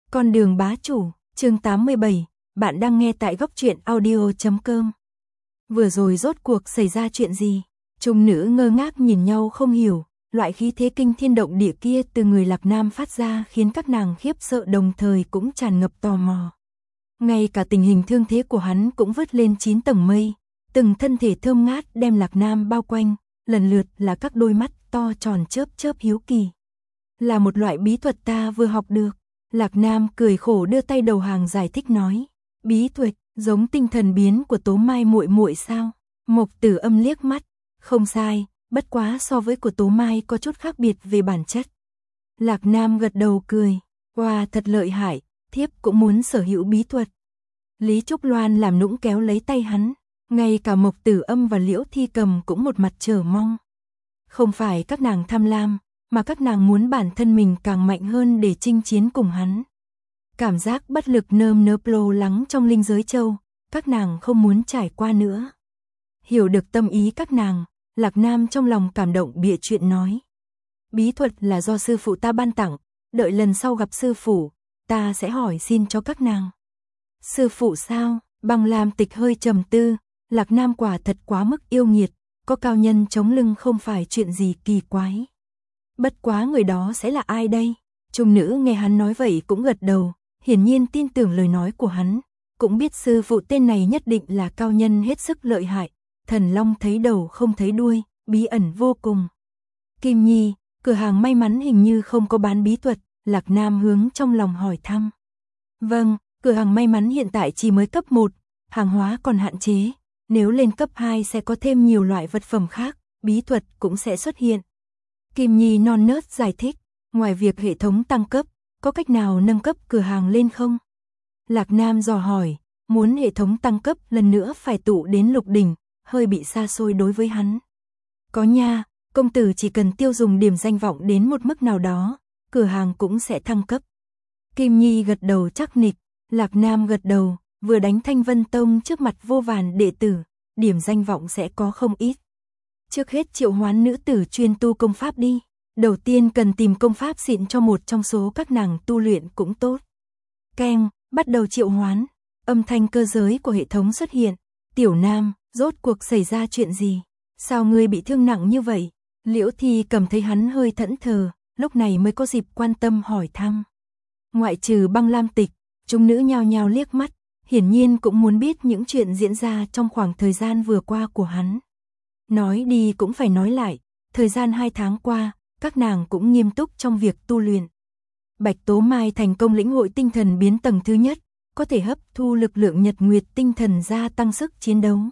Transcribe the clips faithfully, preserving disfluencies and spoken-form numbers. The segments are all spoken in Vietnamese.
Con đường bá chủ, chương tám mươi bảy, bạn đang nghe tại góc truyện audio chấm com. Vừa rồi rốt cuộc xảy ra chuyện gì? Trung nữ ngơ ngác nhìn nhau không hiểu, loại khí thế kinh thiên động địa kia từ người Lạc Nam phát ra khiến các nàng khiếp sợ đồng thời cũng tràn ngập tò mò. Ngay cả tình hình thương thế của hắn cũng vớt lên chín tầng mây, từng thân thể thơm ngát đem Lạc Nam bao quanh, lần lượt là các đôi mắt to tròn chớp chớp hiếu kỳ. Là một loại bí thuật ta vừa học được. Lạc Nam cười khổ đưa tay đầu hàng giải thích nói, bí thuật, giống tinh thần biến của Tố Mai muội muội sao? Mộc Tử Âm liếc mắt, không sai, bất quá so với của Tố Mai có chút khác biệt về bản chất. Lạc Nam gật đầu cười, wow, thật lợi hại, thiếp cũng muốn sở hữu bí thuật. Lý Trúc Loan làm nũng kéo lấy tay hắn, ngay cả Mộc Tử Âm và Liễu Thi Cầm cũng một mặt chờ mong. Không phải các nàng tham lam, mà các nàng muốn bản thân mình càng mạnh hơn để chinh chiến cùng hắn. Cảm giác bất lực nơm nớp lo lắng trong linh giới châu, các nàng không muốn trải qua nữa. Hiểu được tâm ý các nàng, Lạc Nam trong lòng cảm động bịa chuyện nói. Bí thuật là do sư phụ ta ban tặng, đợi lần sau gặp sư phụ, ta sẽ hỏi xin cho các nàng. Sư phụ sao? Băng Lam Tịch hơi trầm tư, Lạc Nam quả thật quá mức yêu nghiệt, có cao nhân chống lưng không phải chuyện gì kỳ quái. Bất quá người đó sẽ là ai đây? Trung nữ nghe hắn nói vậy cũng gật đầu, hiển nhiên tin tưởng lời nói của hắn, cũng biết sư phụ tên này nhất định là cao nhân hết sức lợi hại, thần long thấy đầu không thấy đuôi, bí ẩn vô cùng. Kim Nhi, cửa hàng may mắn hình như không có bán bí thuật, Lạc Nam hướng trong lòng hỏi thăm. Vâng, cửa hàng may mắn hiện tại chỉ mới cấp một, hàng hóa còn hạn chế, nếu lên cấp hai sẽ có thêm nhiều loại vật phẩm khác, bí thuật cũng sẽ xuất hiện. Kim Nhi non nớt giải thích, ngoài việc hệ thống tăng cấp, có cách nào nâng cấp cửa hàng lên không? Lạc Nam dò hỏi, muốn hệ thống tăng cấp lần nữa phải tụ đến lục đỉnh, hơi bị xa xôi đối với hắn. Có nha, công tử chỉ cần tiêu dùng điểm danh vọng đến một mức nào đó, cửa hàng cũng sẽ thăng cấp. Kim Nhi gật đầu chắc nịch, Lạc Nam gật đầu, vừa đánh Thanh Vân Tông trước mặt vô vàn đệ tử, điểm danh vọng sẽ có không ít. Trước hết triệu hoán nữ tử chuyên tu công pháp đi. Đầu tiên cần tìm công pháp xịn cho một trong số các nàng tu luyện cũng tốt. Keng, bắt đầu triệu hoán. Âm thanh cơ giới của hệ thống xuất hiện. Tiểu Nam, rốt cuộc xảy ra chuyện gì? Sao ngươi bị thương nặng như vậy? Liễu Thi Cầm thấy hắn hơi thẫn thờ, lúc này mới có dịp quan tâm hỏi thăm. Ngoại trừ Băng Lam Tịch, chúng nữ nhao nhao liếc mắt, hiển nhiên cũng muốn biết những chuyện diễn ra trong khoảng thời gian vừa qua của hắn. Nói đi cũng phải nói lại, thời gian hai tháng qua, các nàng cũng nghiêm túc trong việc tu luyện. Bạch Tố Mai thành công lĩnh hội tinh thần biến tầng thứ nhất, có thể hấp thu lực lượng nhật nguyệt tinh thần gia tăng sức chiến đấu.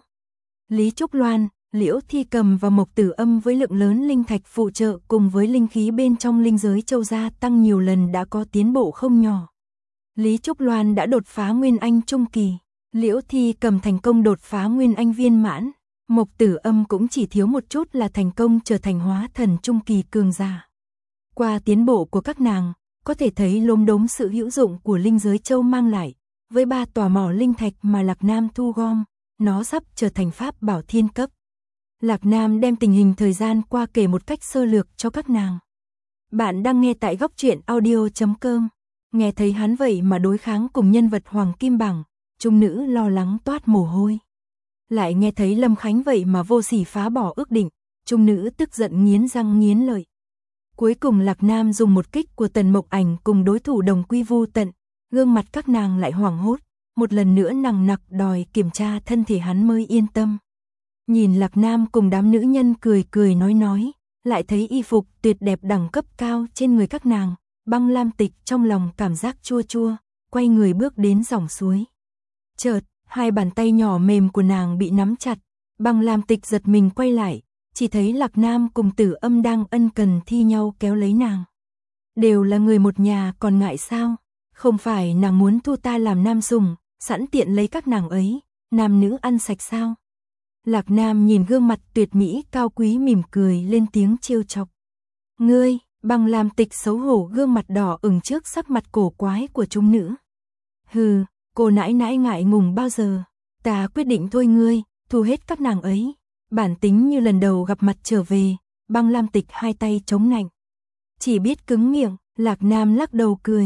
Lý Trúc Loan, Liễu Thi Cầm và Mộc Tử Âm với lượng lớn linh thạch phụ trợ cùng với linh khí bên trong linh giới châu gia tăng nhiều lần đã có tiến bộ không nhỏ. Lý Trúc Loan đã đột phá Nguyên Anh trung kỳ, Liễu Thi Cầm thành công đột phá Nguyên Anh viên mãn. Mộc Tử Âm cũng chỉ thiếu một chút là thành công trở thành hóa thần trung kỳ cường giả. Qua tiến bộ của các nàng, có thể thấy lốm đốm sự hữu dụng của linh giới châu mang lại. Với ba tòa mỏ linh thạch mà Lạc Nam thu gom, nó sắp trở thành pháp bảo thiên cấp. Lạc Nam đem tình hình thời gian qua kể một cách sơ lược cho các nàng. Bạn đang nghe tại góc truyện audio chấm com. Nghe thấy hắn vậy mà đối kháng cùng nhân vật Hoàng Kim Bảng, trung nữ lo lắng toát mồ hôi. Lại nghe thấy Lâm Khánh vậy mà vô sỉ phá bỏ ước định, trung nữ tức giận nghiến răng nghiến lợi. Cuối cùng Lạc Nam dùng một kích của Tần Mộc Ảnh cùng đối thủ đồng quy vu tận, gương mặt các nàng lại hoảng hốt, một lần nữa nằng nặc đòi kiểm tra thân thể hắn mới yên tâm. Nhìn Lạc Nam cùng đám nữ nhân cười cười nói nói, lại thấy y phục tuyệt đẹp đẳng cấp cao trên người các nàng, Băng Lam Tịch trong lòng cảm giác chua chua, quay người bước đến dòng suối. Chợt, hai bàn tay nhỏ mềm của nàng bị nắm chặt, Băng Lam Tịch giật mình quay lại, chỉ thấy Lạc Nam cùng Tử Âm đang ân cần thi nhau kéo lấy nàng. Đều là người một nhà còn ngại sao? Không phải nàng muốn thu ta làm nam sủng, sẵn tiện lấy các nàng ấy, nam nữ ăn sạch sao? Lạc Nam nhìn gương mặt tuyệt mỹ cao quý mỉm cười lên tiếng trêu chọc. Ngươi, Băng Lam Tịch xấu hổ gương mặt đỏ ửng trước sắc mặt cổ quái của chúng nữ. Hừ, cô nãi nãi ngại ngùng bao giờ, ta quyết định thôi ngươi, thu hết các nàng ấy. Bản tính như lần đầu gặp mặt trở về, Băng Lam Tịch hai tay chống nạnh. Chỉ biết cứng miệng, Lạc Nam lắc đầu cười.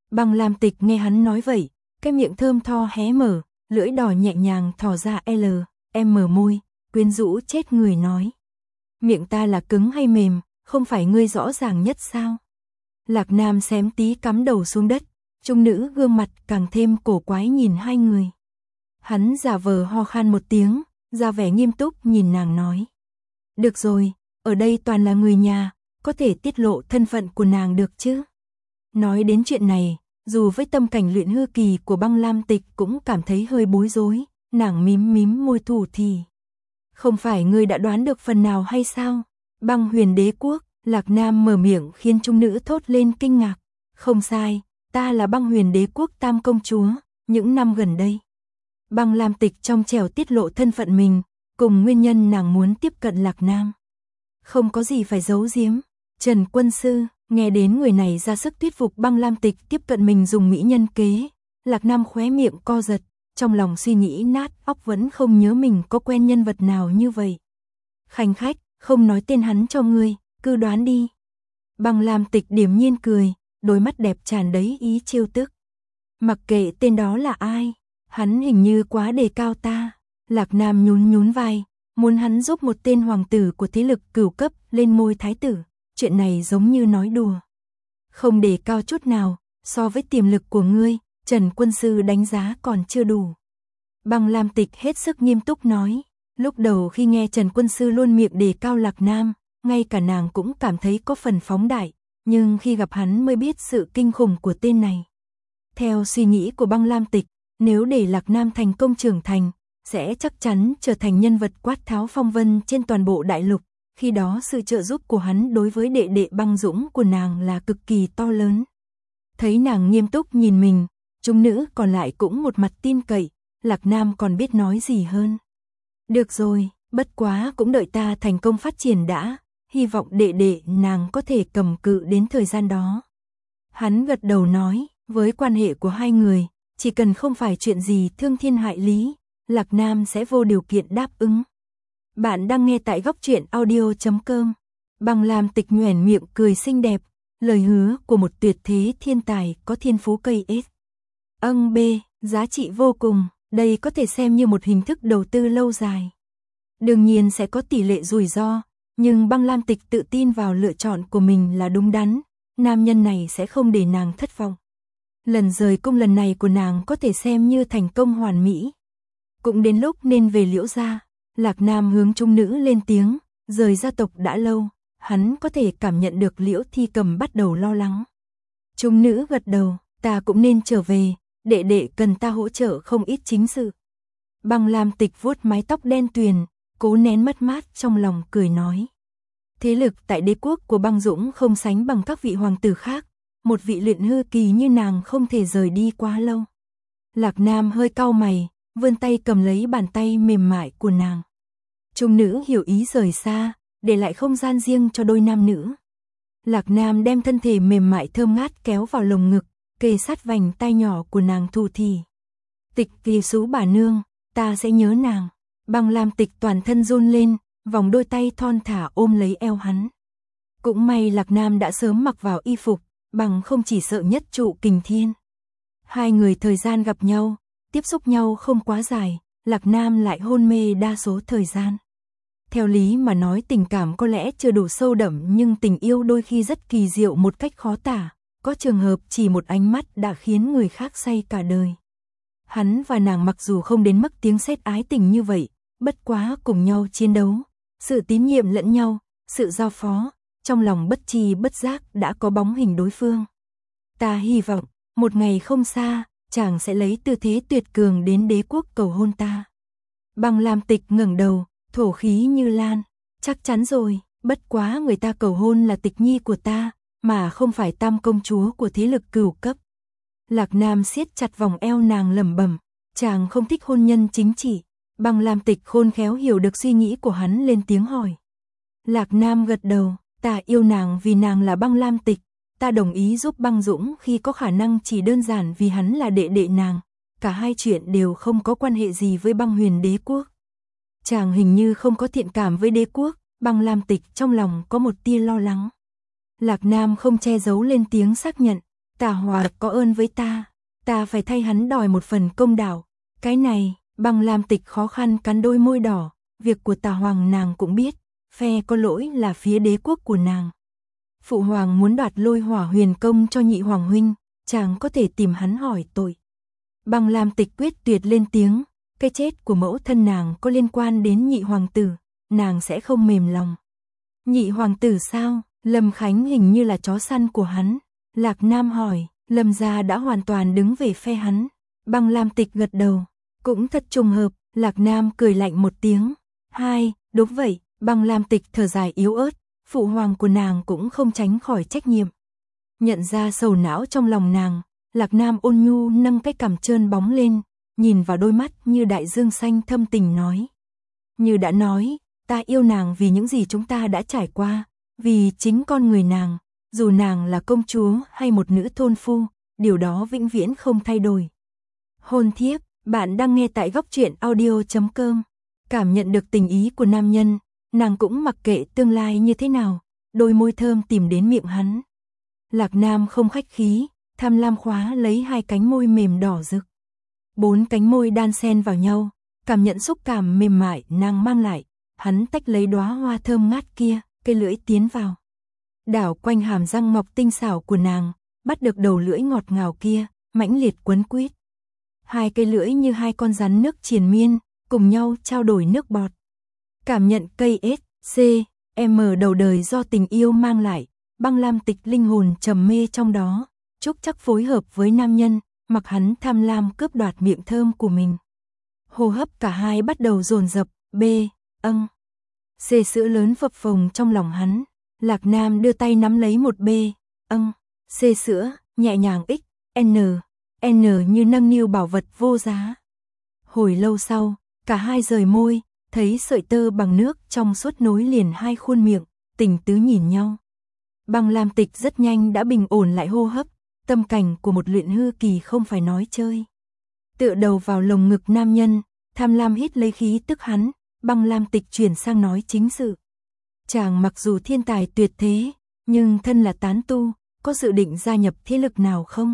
Băng Lam Tịch nghe hắn nói vậy, cái miệng thơm tho hé mở, lưỡi đỏ nhẹ nhàng thò ra L, em mở môi, quyến rũ chết người nói. Miệng ta là cứng hay mềm, không phải ngươi rõ ràng nhất sao? Lạc Nam xém tí cắm đầu xuống đất, trung nữ gương mặt càng thêm cổ quái nhìn hai người. Hắn giả vờ ho khan một tiếng, ra vẻ nghiêm túc nhìn nàng nói. Được rồi, ở đây toàn là người nhà, có thể tiết lộ thân phận của nàng được chứ? Nói đến chuyện này, dù với tâm cảnh luyện hư kỳ của Băng Lam Tịch cũng cảm thấy hơi bối rối, nàng mím mím môi thủ thì. Không phải ngươi đã đoán được phần nào hay sao? Băng Huyền Đế Quốc, Lạc Nam mở miệng khiến trung nữ thốt lên kinh ngạc. Không sai, ta là Băng Huyền Đế Quốc Tam Công Chúa, những năm gần đây. Băng Lam Tịch trong trẻo tiết lộ thân phận mình, cùng nguyên nhân nàng muốn tiếp cận Lạc Nam. Không có gì phải giấu giếm. Trần Quân Sư, nghe đến người này ra sức thuyết phục Băng Lam Tịch tiếp cận mình dùng mỹ nhân kế, Lạc Nam khóe miệng co giật, trong lòng suy nghĩ nát óc vẫn không nhớ mình có quen nhân vật nào như vậy. Khanh khách, không nói tên hắn cho ngươi, cứ đoán đi. Băng Lam Tịch điềm nhiên cười, đôi mắt đẹp tràn đầy ý trêu tức. Mặc kệ tên đó là ai, hắn hình như quá đề cao ta. Lạc Nam nhún nhún vai, muốn hắn giúp một tên hoàng tử của thế lực cửu cấp lên ngôi thái tử, chuyện này giống như nói đùa. Không đề cao chút nào, so với tiềm lực của ngươi, Trần Quân Sư đánh giá còn chưa đủ. Băng Lam Tịch hết sức nghiêm túc nói, lúc đầu khi nghe Trần Quân Sư luôn miệng đề cao Lạc Nam, ngay cả nàng cũng cảm thấy có phần phóng đại, nhưng khi gặp hắn mới biết sự kinh khủng của tên này. Theo suy nghĩ của Băng Lam Tịch, nếu để Lạc Nam thành công trưởng thành, sẽ chắc chắn trở thành nhân vật quát tháo phong vân trên toàn bộ đại lục, khi đó sự trợ giúp của hắn đối với đệ đệ Băng Dũng của nàng là cực kỳ to lớn. Thấy nàng nghiêm túc nhìn mình, trung nữ còn lại cũng một mặt tin cậy, Lạc Nam còn biết nói gì hơn. Được rồi, bất quá cũng đợi ta thành công phát triển đã, hy vọng đệ đệ nàng có thể cầm cự đến thời gian đó. Hắn gật đầu nói, với quan hệ của hai người, chỉ cần không phải chuyện gì thương thiên hại lý, Lạc Nam sẽ vô điều kiện đáp ứng. Bạn đang nghe tại góc truyện audio chấm com. Băng Lam Tịch nhoẻn miệng cười xinh đẹp, lời hứa của một tuyệt thế thiên tài có thiên phú cây S. Âng B, giá trị vô cùng, đây có thể xem như một hình thức đầu tư lâu dài. Đương nhiên sẽ có tỷ lệ rủi ro, nhưng Băng Lam Tịch tự tin vào lựa chọn của mình là đúng đắn, nam nhân này sẽ không để nàng thất vọng. Lần rời cung lần này của nàng có thể xem như thành công hoàn mỹ. Cũng đến lúc nên về Liễu gia. Lạc Nam hướng trung nữ lên tiếng, rời gia tộc đã lâu, hắn có thể cảm nhận được Liễu Thi Cầm bắt đầu lo lắng. Trung nữ gật đầu, ta cũng nên trở về, đệ đệ cần ta hỗ trợ không ít chính sự. Băng Lam Tịch vuốt mái tóc đen tuyền, cố nén mất mát trong lòng cười nói. Thế lực tại đế quốc của Băng Dũng không sánh bằng các vị hoàng tử khác, một vị luyện hư kỳ như nàng không thể rời đi quá lâu. Lạc Nam hơi cau mày, vươn tay cầm lấy bàn tay mềm mại của nàng. Trung nữ hiểu ý rời xa, để lại không gian riêng cho đôi nam nữ. Lạc Nam đem thân thể mềm mại thơm ngát kéo vào lồng ngực, kề sát vành tai nhỏ của nàng thủ thì. Tịch kỳ sú bà nương, ta sẽ nhớ nàng. Băng Lam Tịch toàn thân run lên, vòng đôi tay thon thả ôm lấy eo hắn. Cũng may Lạc Nam đã sớm mặc vào y phục, bằng không chỉ sợ nhất trụ kình thiên. Hai người thời gian gặp nhau, tiếp xúc nhau không quá dài, Lạc Nam lại hôn mê đa số thời gian. Theo lý mà nói tình cảm có lẽ chưa đủ sâu đậm nhưng tình yêu đôi khi rất kỳ diệu một cách khó tả, có trường hợp chỉ một ánh mắt đã khiến người khác say cả đời. Hắn và nàng mặc dù không đến mức tiếng sét ái tình như vậy, bất quá cùng nhau chiến đấu, sự tín nhiệm lẫn nhau, sự giao phó, trong lòng bất tri bất giác đã có bóng hình đối phương. Ta hy vọng, một ngày không xa, chàng sẽ lấy tư thế tuyệt cường đến đế quốc cầu hôn ta. Băng Lam Tịch ngẩng đầu, thổ khí như lan, chắc chắn rồi, bất quá người ta cầu hôn là Tịch nhi của ta, mà không phải Tam công chúa của thế lực cửu cấp. Lạc Nam siết chặt vòng eo nàng lẩm bẩm, chàng không thích hôn nhân chính trị. Băng Lam Tịch khôn khéo hiểu được suy nghĩ của hắn lên tiếng hỏi. Lạc Nam gật đầu, ta yêu nàng vì nàng là Băng Lam Tịch, ta đồng ý giúp Băng Dũng khi có khả năng chỉ đơn giản vì hắn là đệ đệ nàng, cả hai chuyện đều không có quan hệ gì với Băng Huyền Đế Quốc. Chàng hình như không có thiện cảm với đế quốc, Băng Lam Tịch trong lòng có một tia lo lắng. Lạc Nam không che giấu lên tiếng xác nhận, Tả Hòa có ơn với ta, ta phải thay hắn đòi một phần công đạo. Cái này, Băng Lam Tịch khó khăn cắn đôi môi đỏ, việc của Tả Hoàng nàng cũng biết, phe có lỗi là phía đế quốc của nàng. Phụ hoàng muốn đoạt Lôi Hỏa Huyền Công cho nhị hoàng huynh, chàng có thể tìm hắn hỏi tội. Băng Lam Tịch quyết tuyệt lên tiếng, cái chết của mẫu thân nàng có liên quan đến nhị hoàng tử, nàng sẽ không mềm lòng. Nhị hoàng tử sao? Lâm Khánh hình như là chó săn của hắn. Lạc Nam hỏi, Lâm gia đã hoàn toàn đứng về phe hắn. Băng Lam Tịch gật đầu, cũng thật trùng hợp. Lạc Nam cười lạnh một tiếng. Hai, đúng vậy. Băng Lam Tịch thở dài yếu ớt, phụ hoàng của nàng cũng không tránh khỏi trách nhiệm. Nhận ra sầu não trong lòng nàng, Lạc Nam ôn nhu nâng cái cằm trơn bóng lên, nhìn vào đôi mắt như đại dương xanh thâm tình nói. Như đã nói, ta yêu nàng vì những gì chúng ta đã trải qua, vì chính con người nàng, dù nàng là công chúa hay một nữ thôn phu, điều đó vĩnh viễn không thay đổi. Hôn thiếp, bạn đang nghe tại góc truyện audio chấm com. Cảm nhận được tình ý của nam nhân, nàng cũng mặc kệ tương lai như thế nào, đôi môi thơm tìm đến miệng hắn. Lạc Nam không khách khí, tham lam khóa lấy hai cánh môi mềm đỏ rực. Bốn cánh môi đan xen vào nhau, cảm nhận xúc cảm mềm mại nàng mang lại, hắn tách lấy đóa hoa thơm ngát kia, cây lưỡi tiến vào. Đảo quanh hàm răng mọc tinh xảo của nàng, bắt được đầu lưỡi ngọt ngào kia, mãnh liệt quấn quýt. Hai cây lưỡi như hai con rắn nước triền miên, cùng nhau trao đổi nước bọt. Cảm nhận cây S, C, M đầu đời do tình yêu mang lại, Băng Lam Tịch linh hồn trầm mê trong đó, chúc chắc phối hợp với nam nhân, mặc hắn tham lam cướp đoạt miệng thơm của mình. Hô hấp cả hai bắt đầu dồn dập, B, âng. C sữa lớn phập phồng trong lòng hắn, Lạc Nam đưa tay nắm lấy một B, âng, C sữa, nhẹ nhàng X, N, N như nâng niu bảo vật vô giá. Hồi lâu sau, cả hai rời môi, thấy sợi tơ bằng nước trong suốt nối liền hai khuôn miệng, tình tứ nhìn nhau. Băng Lam Tịch rất nhanh đã bình ổn lại hô hấp, tâm cảnh của một luyện hư kỳ không phải nói chơi. Tựa đầu vào lồng ngực nam nhân, tham lam hít lấy khí tức hắn, Băng Lam Tịch chuyển sang nói chính sự. Chàng mặc dù thiên tài tuyệt thế, nhưng thân là tán tu, có dự định gia nhập thế lực nào không?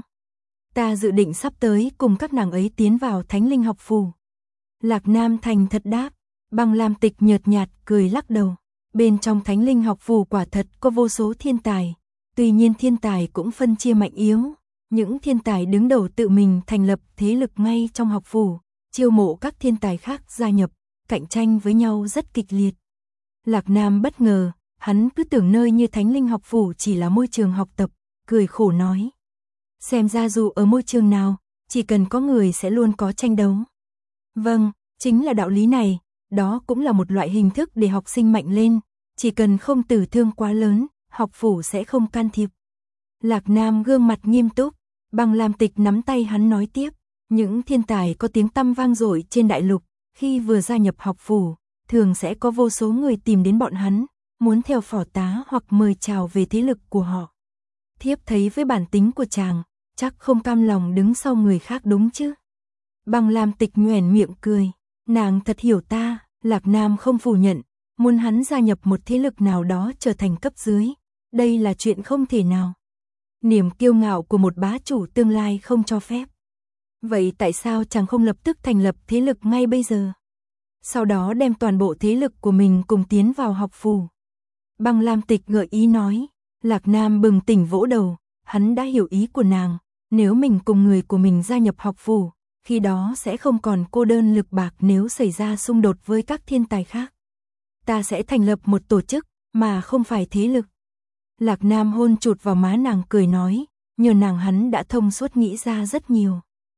Ta dự định sắp tới cùng các nàng ấy tiến vào Thánh Linh học phủ. Lạc Nam thành thật đáp, Băng Lam Tịch nhợt nhạt cười lắc đầu. Bên trong Thánh Linh học phủ quả thật có vô số thiên tài, tuy nhiên thiên tài cũng phân chia mạnh yếu. Những thiên tài đứng đầu tự mình thành lập thế lực ngay trong học phủ, chiêu mộ các thiên tài khác gia nhập, cạnh tranh với nhau rất kịch liệt. Lạc Nam bất ngờ, hắn cứ tưởng nơi như Thánh Linh học phủ chỉ là môi trường học tập, cười khổ nói. Xem ra dù ở môi trường nào, chỉ cần có người sẽ luôn có tranh đấu. Vâng, chính là đạo lý này, đó cũng là một loại hình thức để học sinh mạnh lên, chỉ cần không tử thương quá lớn, học phủ sẽ không can thiệp. Lạc Nam gương mặt nghiêm túc, Băng Lam Tịch nắm tay hắn nói tiếp, những thiên tài có tiếng tăm vang dội trên đại lục, khi vừa gia nhập học phủ, thường sẽ có vô số người tìm đến bọn hắn, muốn theo phò tá hoặc mời chào về thế lực của họ. Thiếp thấy với bản tính của chàng, chắc không cam lòng đứng sau người khác đúng chứ? Băng Lam Tịch nhoẻn miệng cười, nàng thật hiểu ta. Lạc Nam không phủ nhận, muốn hắn gia nhập một thế lực nào đó trở thành cấp dưới, đây là chuyện không thể nào. Niềm kiêu ngạo của một bá chủ tương lai không cho phép. Vậy tại sao chàng không lập tức thành lập thế lực ngay bây giờ? Sau đó đem toàn bộ thế lực của mình cùng tiến vào học phủ. Băng Lam Tịch gợi ý nói, Lạc Nam bừng tỉnh vỗ đầu, hắn đã hiểu ý của nàng, nếu mình cùng người của mình gia nhập học phủ, khi đó sẽ không còn cô đơn lực bạc nếu xảy ra xung đột với các thiên tài khác. Ta sẽ thành lập một tổ chức, mà không phải thế lực. Lạc Nam hôn chụt vào má nàng cười nói, nhờ nàng hắn đã thông suốt nghĩ ra rất nhiều.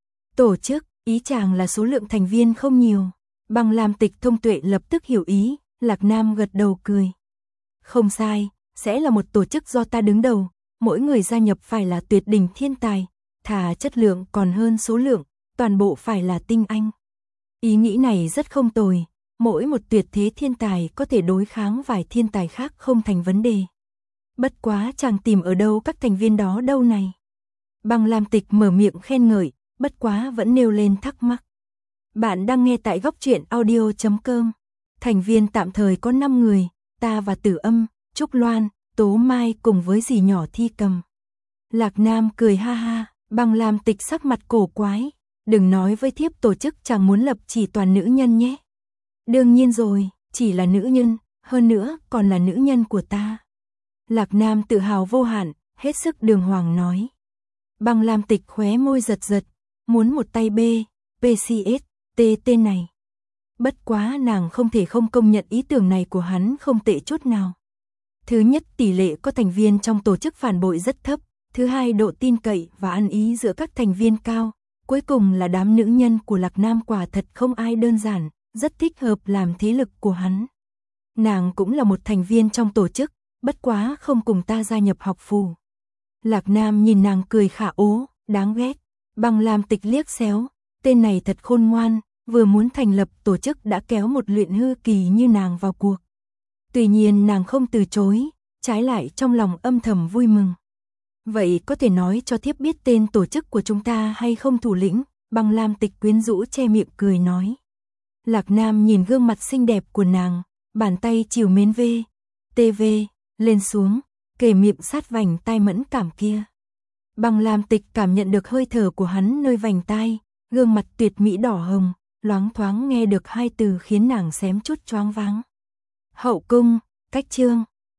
Tổ chức, ý chàng là số lượng thành viên không nhiều. Băng Lam Tịch thông tuệ lập tức hiểu ý, Lạc Nam gật đầu cười. Không sai, sẽ là một tổ chức do ta đứng đầu, mỗi người gia nhập phải là tuyệt đỉnh thiên tài, thà chất lượng còn hơn số lượng, toàn bộ phải là tinh anh. Ý nghĩ này rất không tồi, mỗi một tuyệt thế thiên tài có thể đối kháng vài thiên tài khác không thành vấn đề. Bất quá chàng tìm ở đâu các thành viên đó đâu này? Băng Lam Tịch mở miệng khen ngợi, bất quá vẫn nêu lên thắc mắc. Bạn đang nghe tại góc truyện audio chấm com. Thành viên tạm thời có năm người, ta và Tử Âm, Trúc Loan, Tố Mai cùng với dì nhỏ Thi Cầm. Lạc Nam cười ha ha, Băng Lam Tịch sắc mặt cổ quái. Đừng nói với thiếp tổ chức chàng muốn lập chỉ toàn nữ nhân nhé. Đương nhiên rồi, chỉ là nữ nhân, hơn nữa còn là nữ nhân của ta. Lạc Nam tự hào vô hạn, hết sức đường hoàng nói. Băng Lam Tịch khóe môi giật giật, muốn một tay B, pê xê ét, T tên này. Bất quá nàng không thể không công nhận ý tưởng này của hắn không tệ chút nào. Thứ nhất, tỷ lệ có thành viên trong tổ chức phản bội rất thấp. Thứ hai, độ tin cậy và ăn ý giữa các thành viên cao. Cuối cùng là đám nữ nhân của Lạc Nam quả thật không ai đơn giản, rất thích hợp làm thế lực của hắn. Nàng cũng là một thành viên trong tổ chức, bất quá không cùng ta gia nhập học phủ. Lạc Nam nhìn nàng cười khả ố, đáng ghét. Băng Lam Tịch liếc xéo, tên này thật khôn ngoan, vừa muốn thành lập tổ chức đã kéo một luyện hư kỳ như nàng vào cuộc. Tuy nhiên nàng không từ chối, trái lại trong lòng âm thầm vui mừng. Vậy có thể nói cho thiếp biết tên tổ chức của chúng ta hay không thủ lĩnh? Băng Lam Tịch quyến rũ che miệng cười nói. Lạc Nam nhìn gương mặt xinh đẹp của nàng, bàn tay chiều mến V, tê vê, lên xuống, kề miệng sát vành tai mẫn cảm kia. Băng Lam Tịch cảm nhận được hơi thở của hắn nơi vành tai, gương mặt tuyệt mỹ đỏ hồng, loáng thoáng nghe được hai từ khiến nàng xém chút choáng váng. Hậu cung, cách chương.